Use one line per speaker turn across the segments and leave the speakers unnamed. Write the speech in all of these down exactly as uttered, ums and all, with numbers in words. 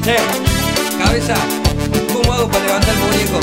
Che, cabeza, ¿cómo hago para levantar el muñeco?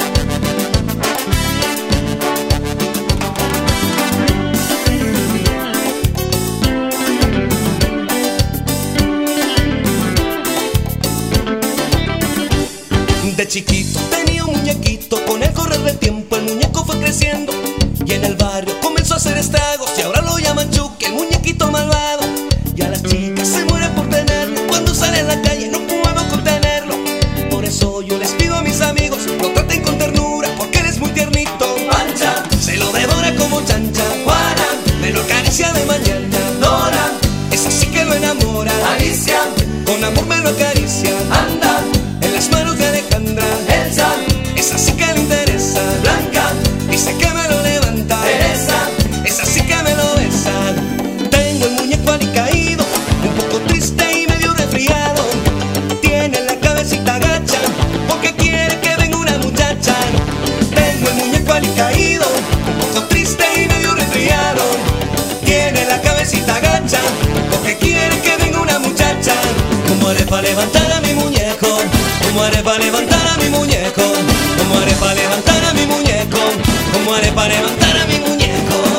De chiquito tenía un muñequito, con el correr del tiempo el muñeco fue creciendo y en el barrio comenzó a hacer estragos y ahora lo llaman Chucky, el muñequito malvado. Y a las chicas se mueren por tenerlo, cuando sale a la calle no puedo contenerlo. Por eso yo les pido a mis amigos, lo traten con ternura porque él es muy tiernito. Pancha, se lo devora como chancha. Juana, me lo acaricia de mañana. Dora, es así que lo enamora. Alicia, con amor me lo acaricia. Anda, en las manos de Alejandra. Elsa, es así que le interesa. Blanca, dice que me lo levanta. Teresa, es así que me lo besa. Tengo el muñeco alicaído, un poco triste y medio resfriado. Tiene la cabecita gacha, porque quiere que venga una muchacha. Tengo el muñeco alicaído, un poco triste y medio resfriado. Tiene la cabecita gacha, porque quiere que venga una muchacha. ¿Cómo haré para levantar a mi muñeco? ¿Cómo haré para levantar a mi muñeco? ¿Cómo haré para levantar a mi muñeco? ¿Cómo haré para levantar a mi muñeco?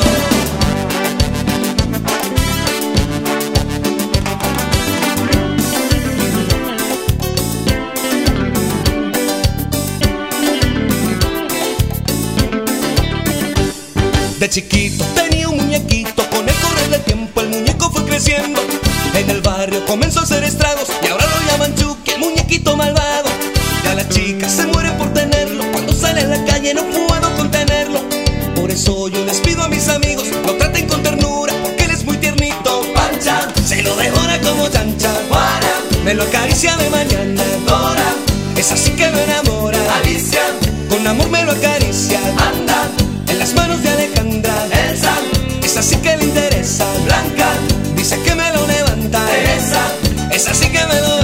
De chiquito tenía un muñequito, con el correr del tiempo el muñeco fue creciendo. En el barrio comenzó a hacer estragos y ahora lo llaman Chucky, el muñequito malvado. Ya las chicas se mueren por tenerlo, cuando sale a la calle no puedo contenerlo. Por eso yo les pido a mis amigos, lo traten con ternura porque él es muy tiernito. Pancha, se lo devora como chancha. Juana, me lo acaricia de mañana. Dora, es así que lo enamora. Alicia, con amor me lo acaricia. Anda, en las manos de Alejandra. Elsa, es así que le interesa. Blanca, dice que me lo levanta. Teresa, es así que me lo